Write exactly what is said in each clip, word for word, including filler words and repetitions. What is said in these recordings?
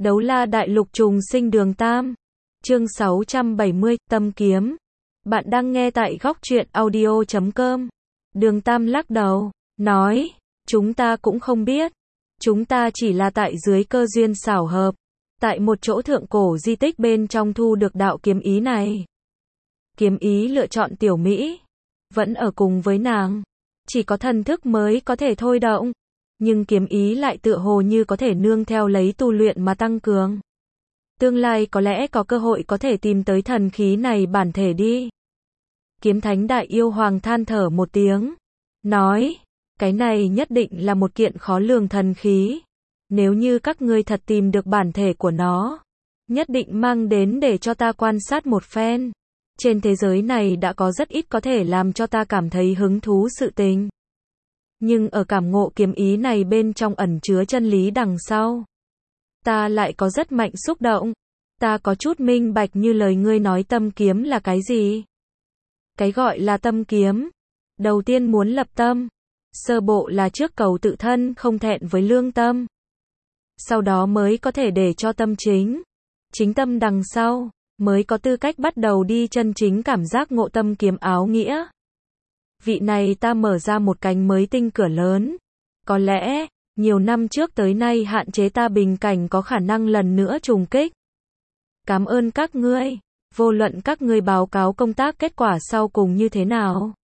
Đấu la đại lục trùng sinh đường Tam. Chương sáu trăm bảy mươi, Tâm Kiếm. Bạn đang nghe tại góc truyện audio chấm com. Đường Tam lắc đầu, nói, chúng ta cũng không biết. Chúng ta chỉ là tại dưới cơ duyên xảo hợp. Tại một chỗ thượng cổ di tích bên trong thu được đạo kiếm ý này. Kiếm ý lựa chọn tiểu Mỹ. Vẫn ở cùng với nàng. Chỉ có thần thức mới có thể thôi động. Nhưng kiếm ý lại tựa hồ như có thể nương theo lấy tu luyện mà tăng cường. Tương lai có lẽ có cơ hội có thể tìm tới thần khí này bản thể đi. Kiếm thánh đại yêu hoàng than thở một tiếng. Nói, cái này nhất định là một kiện khó lường thần khí. Nếu như các ngươi thật tìm được bản thể của nó, nhất định mang đến để cho ta quan sát một phen. Trên thế giới này đã có rất ít có thể làm cho ta cảm thấy hứng thú sự tình. Nhưng ở cảm ngộ kiếm ý này bên trong ẩn chứa chân lý đằng sau. Ta lại có rất mạnh xúc động. Ta có chút minh bạch như lời ngươi nói tâm kiếm là cái gì. Cái gọi là tâm kiếm. Đầu tiên muốn lập tâm. Sơ bộ là trước cầu tự thân không thẹn với lương tâm. Sau đó mới có thể để cho tâm chính. Chính tâm đằng sau, mới có tư cách bắt đầu đi chân chính cảm giác ngộ tâm kiếm áo nghĩa. Vị này ta mở ra một cánh mới tinh cửa lớn. Có lẽ, nhiều năm trước tới nay hạn chế ta bình cảnh có khả năng lần nữa trùng kích. Cảm ơn các ngươi, vô luận các ngươi báo cáo công tác kết quả sau cùng như thế nào.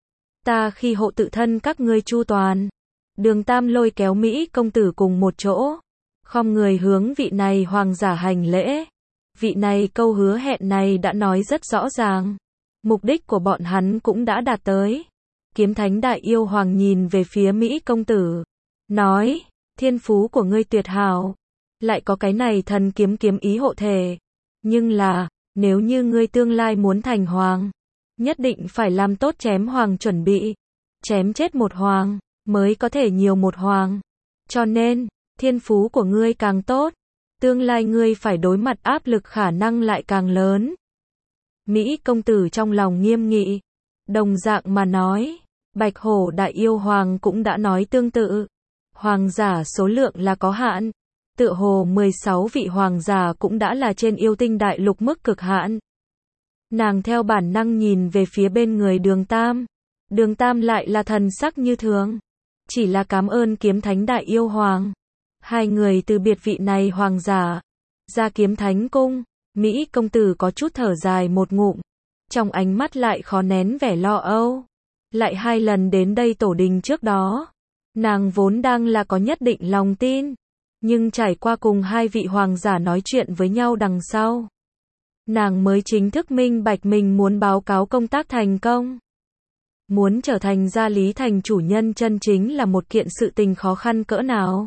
Ta khi hộ tự thân các ngươi chu toàn. Đường Tam lôi kéo Mỹ công tử cùng một chỗ. Khom người hướng vị này hoàng giả hành lễ. Vị này câu hứa hẹn này đã nói rất rõ ràng. Mục đích của bọn hắn cũng đã đạt tới. Kiếm thánh đại yêu hoàng nhìn về phía Mỹ công tử. Nói, thiên phú của ngươi tuyệt hảo. Lại có cái này thần kiếm kiếm ý hộ thể. Nhưng là, nếu như ngươi tương lai muốn thành hoàng, nhất định phải làm tốt chém hoàng chuẩn bị. Chém chết một hoàng, mới có thể nhiều một hoàng. Cho nên, thiên phú của ngươi càng tốt, tương lai ngươi phải đối mặt áp lực khả năng lại càng lớn. Mỹ công tử trong lòng nghiêm nghị. Đồng dạng mà nói, Bạch Hổ đại yêu hoàng cũng đã nói tương tự. Hoàng giả số lượng là có hạn. Tựa hồ mười sáu vị hoàng giả cũng đã là trên yêu tinh đại lục mức cực hạn. Nàng theo bản năng nhìn về phía bên người Đường Tam. Đường Tam lại là thần sắc như thường. Chỉ là cảm ơn kiếm thánh đại yêu hoàng. Hai người từ biệt vị này hoàng giả. Ra kiếm thánh cung. Mỹ công tử có chút thở dài một ngụm. Trong ánh mắt lại khó nén vẻ lo âu. Lại hai lần đến đây tổ đình trước đó. Nàng vốn đang là có nhất định lòng tin. Nhưng trải qua cùng hai vị hoàng giả nói chuyện với nhau đằng sau. Nàng mới chính thức minh bạch mình muốn báo cáo công tác thành công. Muốn trở thành gia lý thành chủ nhân chân chính là một kiện sự tình khó khăn cỡ nào.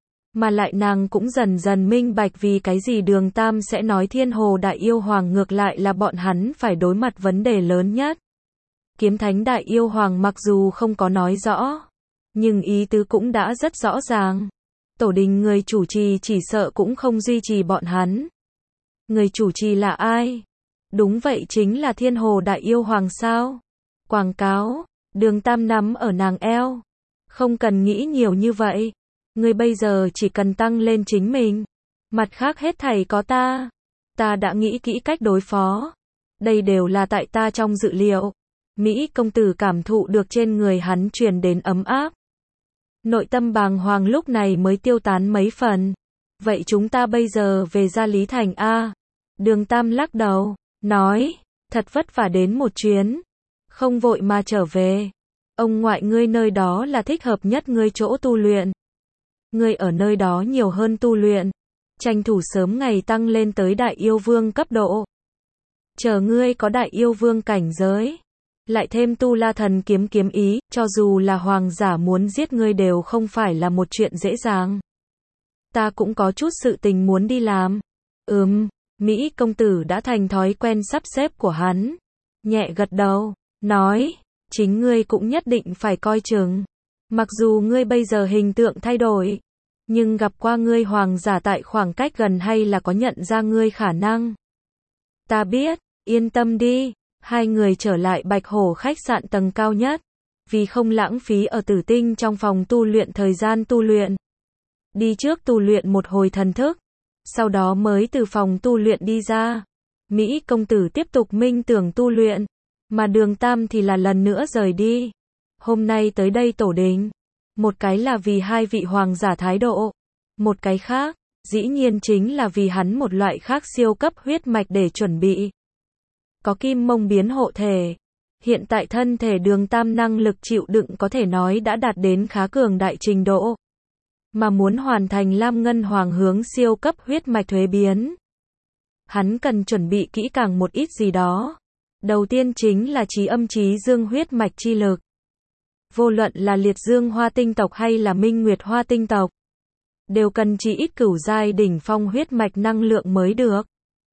Mà lại nàng cũng dần dần minh bạch vì cái gì Đường Tam sẽ nói thiên hồ đại yêu hoàng ngược lại là bọn hắn phải đối mặt vấn đề lớn nhất. Kiếm thánh đại yêu hoàng mặc dù không có nói rõ, nhưng ý tứ cũng đã rất rõ ràng. Tổ đình người chủ trì chỉ sợ cũng không duy trì bọn hắn. Người chủ trì là ai? Đúng vậy chính là thiên hồ đại yêu hoàng sao? Quảng cáo, Đường Tam nắm ở nàng eo. Không cần nghĩ nhiều như vậy. Ngươi bây giờ chỉ cần tăng lên chính mình. Mặt khác hết thảy có ta. Ta đã nghĩ kỹ cách đối phó. Đây đều là tại ta trong dự liệu. Mỹ công tử cảm thụ được trên người hắn truyền đến ấm áp. Nội tâm bàng hoàng lúc này mới tiêu tán mấy phần. Vậy chúng ta bây giờ về gia lý thành A. Đường Tam lắc đầu, nói, thật vất vả đến một chuyến. Không vội mà trở về. Ông ngoại ngươi nơi đó là thích hợp nhất ngươi chỗ tu luyện. Ngươi ở nơi đó nhiều hơn tu luyện. Tranh thủ sớm ngày tăng lên tới đại yêu vương cấp độ. Chờ ngươi có đại yêu vương cảnh giới. Lại thêm tu la thần kiếm kiếm ý, cho dù là hoàng giả muốn giết ngươi đều không phải là một chuyện dễ dàng. Ta cũng có chút sự tình muốn đi làm. Ừm, Mỹ công tử đã thành thói quen sắp xếp của hắn. Nhẹ gật đầu, nói, chính ngươi cũng nhất định phải coi chừng. Mặc dù ngươi bây giờ hình tượng thay đổi, nhưng gặp qua ngươi hoàng giả tại khoảng cách gần hay là có nhận ra ngươi khả năng. Ta biết, yên tâm đi. Hai người trở lại Bạch Hổ khách sạn tầng cao nhất. Vì không lãng phí ở tử tinh trong phòng tu luyện thời gian tu luyện. Đi trước tu luyện một hồi thần thức. sau đó mới từ phòng tu luyện đi ra. Mỹ công tử tiếp tục minh tưởng tu luyện, mà Đường Tam thì là lần nữa rời đi. Hôm nay tới đây tổ đình, một cái là vì hai vị hoàng giả thái độ, một cái khác, dĩ nhiên chính là vì hắn một loại khác siêu cấp huyết mạch để chuẩn bị. Có kim mông biến hộ thể. Hiện tại thân thể Đường Tam năng lực chịu đựng có thể nói đã đạt đến khá cường đại trình độ. Mà muốn hoàn thành Lam Ngân Hoàng hướng siêu cấp huyết mạch thuế biến, hắn cần chuẩn bị kỹ càng một ít gì đó. Đầu tiên chính là trí âm trí dương huyết mạch chi lực. Vô luận là liệt dương hoa tinh tộc hay là minh nguyệt hoa tinh tộc, đều cần chỉ ít cửu giai đỉnh phong huyết mạch năng lượng mới được.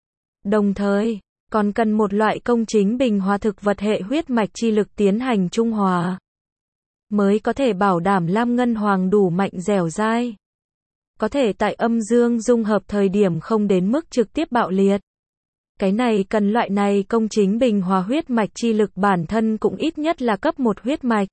Đồng thời, còn cần một loại công chính bình hòa thực vật hệ huyết mạch chi lực tiến hành trung hòa, mới có thể bảo đảm Lam Ngân Hoàng đủ mạnh dẻo dai. Có thể tại âm dương dung hợp thời điểm không đến mức trực tiếp bạo liệt. Cái này cần loại này công chính bình hòa huyết mạch chi lực bản thân cũng ít nhất là cấp một huyết mạch.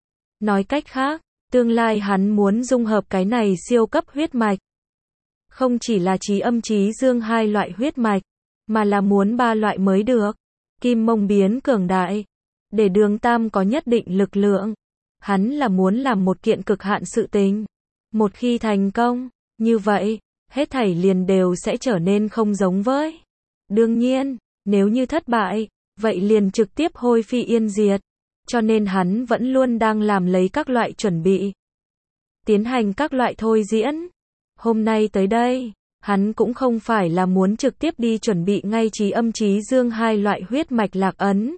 Nói cách khác, tương lai hắn muốn dung hợp cái này siêu cấp huyết mạch, không chỉ là trí âm trí dương hai loại huyết mạch, mà là muốn ba loại mới được. Kim mông biến cường đại, để Đường Tam có nhất định lực lượng. Hắn là muốn làm một kiện cực hạn sự tình. Một khi thành công, như vậy, hết thảy liền đều sẽ trở nên không giống với. Đương nhiên, nếu như thất bại, vậy liền trực tiếp hôi phi yên diệt. Cho nên hắn vẫn luôn đang làm lấy các loại chuẩn bị, tiến hành các loại thôi diễn. Hôm nay tới đây, hắn cũng không phải là muốn trực tiếp đi chuẩn bị ngay trí âm trí dương hai loại huyết mạch lạc ấn.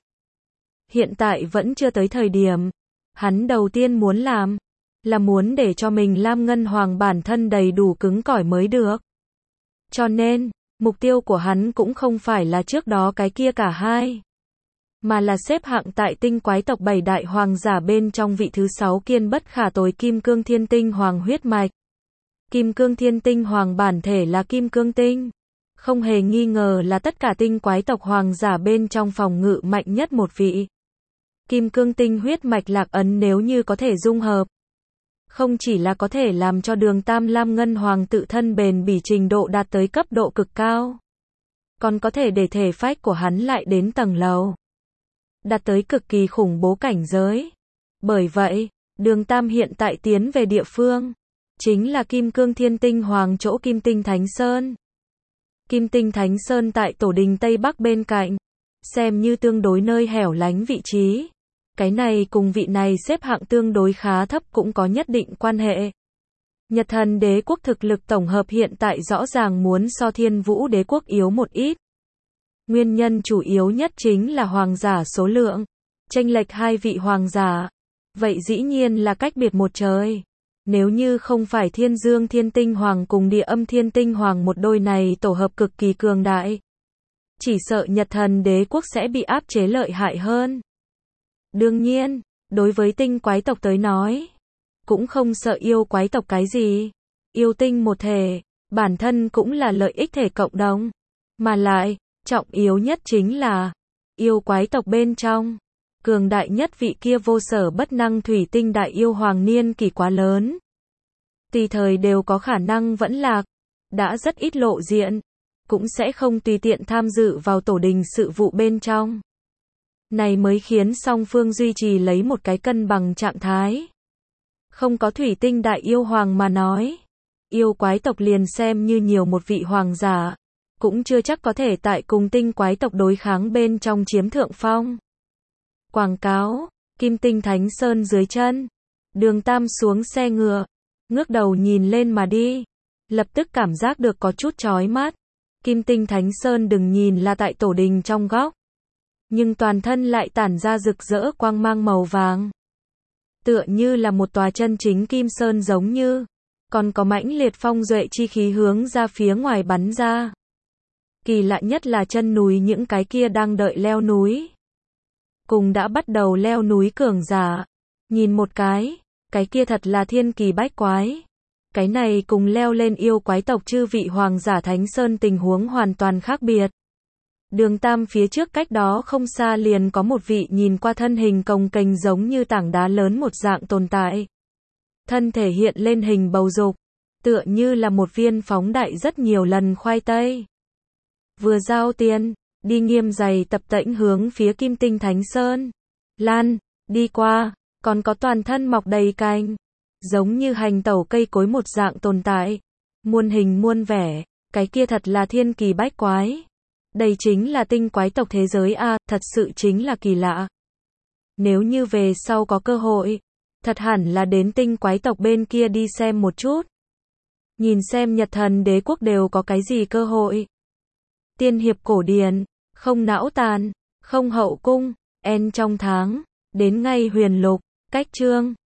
Hiện tại vẫn chưa tới thời điểm. Hắn đầu tiên muốn làm, là muốn để cho mình Lam Ngân Hoàng bản thân đầy đủ cứng cỏi mới được. Cho nên, mục tiêu của hắn cũng không phải là trước đó cái kia cả hai, mà là xếp hạng tại tinh quái tộc bảy đại hoàng giả bên trong vị thứ sáu kiên bất khả tối Kim Cương Thiên Tinh Hoàng huyết mạch. Kim Cương Thiên Tinh Hoàng bản thể là Kim Cương Tinh, không hề nghi ngờ là tất cả tinh quái tộc hoàng giả bên trong phòng ngự mạnh nhất một vị. Kim Cương Tinh huyết mạch lạc ấn nếu như có thể dung hợp, không chỉ là có thể làm cho Đường Tam Lam Ngân Hoàng tự thân bền bỉ trình độ đạt tới cấp độ cực cao, còn có thể để thể phách của hắn lại đến tầng lầu, đạt tới cực kỳ khủng bố cảnh giới. Bởi vậy, Đường Tam hiện tại tiến về địa phương, chính là Kim Cương Thiên Tinh Hoàng chỗ Kim Tinh Thánh Sơn. Kim Tinh Thánh Sơn tại tổ đình Tây Bắc bên cạnh, xem như tương đối nơi hẻo lánh vị trí. Cái này cùng vị này xếp hạng tương đối khá thấp cũng có nhất định quan hệ. Nhật Thần Đế quốc thực lực tổng hợp hiện tại rõ ràng muốn so Thiên Vũ Đế quốc yếu một ít. Nguyên nhân chủ yếu nhất chính là hoàng giả số lượng, chênh lệch hai vị hoàng giả. Vậy dĩ nhiên là cách biệt một trời. Nếu như không phải Thiên Dương Thiên Tinh Hoàng cùng Địa Âm Thiên Tinh Hoàng một đôi này tổ hợp cực kỳ cường đại, chỉ sợ Nhật Thần Đế quốc sẽ bị áp chế lợi hại hơn. Đương nhiên, đối với tinh quái tộc tới nói, cũng không sợ yêu quái tộc cái gì. Yêu tinh một thể, bản thân cũng là lợi ích thể cộng đồng. Mà lại, trọng yếu nhất chính là, yêu quái tộc bên trong, cường đại nhất vị kia vô sở bất năng thủy tinh đại yêu hoàng niên kỷ quá lớn. Tùy thời đều có khả năng vẫn lạc, đã rất ít lộ diện, cũng sẽ không tùy tiện tham dự vào tổ đình sự vụ bên trong. Này mới khiến song phương duy trì lấy một cái cân bằng trạng thái. Không có thủy tinh đại yêu hoàng mà nói, yêu quái tộc liền xem như nhiều một vị hoàng giả, cũng chưa chắc có thể tại cùng tinh quái tộc đối kháng bên trong chiếm thượng phong. Quảng cáo, Kim Tinh Thánh Sơn dưới chân. Đường Tam xuống xe ngựa, ngước đầu nhìn lên mà đi, lập tức cảm giác được có chút chói mắt. Kim Tinh Thánh Sơn đừng nhìn là tại tổ đình trong góc, nhưng toàn thân lại tản ra rực rỡ quang mang màu vàng. Tựa như là một tòa chân chính Kim Sơn giống như, còn có mãnh liệt phong duệ chi khí hướng ra phía ngoài bắn ra. Kỳ lạ nhất là chân núi những cái kia đang đợi leo núi, cùng đã bắt đầu leo núi cường giả. Nhìn một cái, cái kia thật là thiên kỳ bách quái. Cái này cùng leo lên yêu quái tộc chư vị hoàng giả Thánh Sơn tình huống hoàn toàn khác biệt. Đường Tam phía trước cách đó không xa liền có một vị nhìn qua thân hình cồng kềnh giống như tảng đá lớn một dạng tồn tại. Thân thể hiện lên hình bầu dục, tựa như là một viên phóng đại rất nhiều lần khoai tây. Vừa giao tiền, đi nghiêm giày tập tễnh hướng phía Kim Tinh Thánh Sơn. Lan, đi qua, còn có toàn thân mọc đầy cành, giống như hành tẩu cây cối một dạng tồn tại. Muôn hình muôn vẻ, cái kia thật là thiên kỳ bách quái. Đây chính là tinh quái tộc thế giới a, à, thật sự chính là kỳ lạ. Nếu như về sau có cơ hội, thật hẳn là đến tinh quái tộc bên kia đi xem một chút. Nhìn xem Nhật Thần đế quốc đều có cái gì cơ hội. Tiên hiệp cổ điển, không não tàn, không hậu cung, en trong tháng, đến ngay huyền lục, cách chương.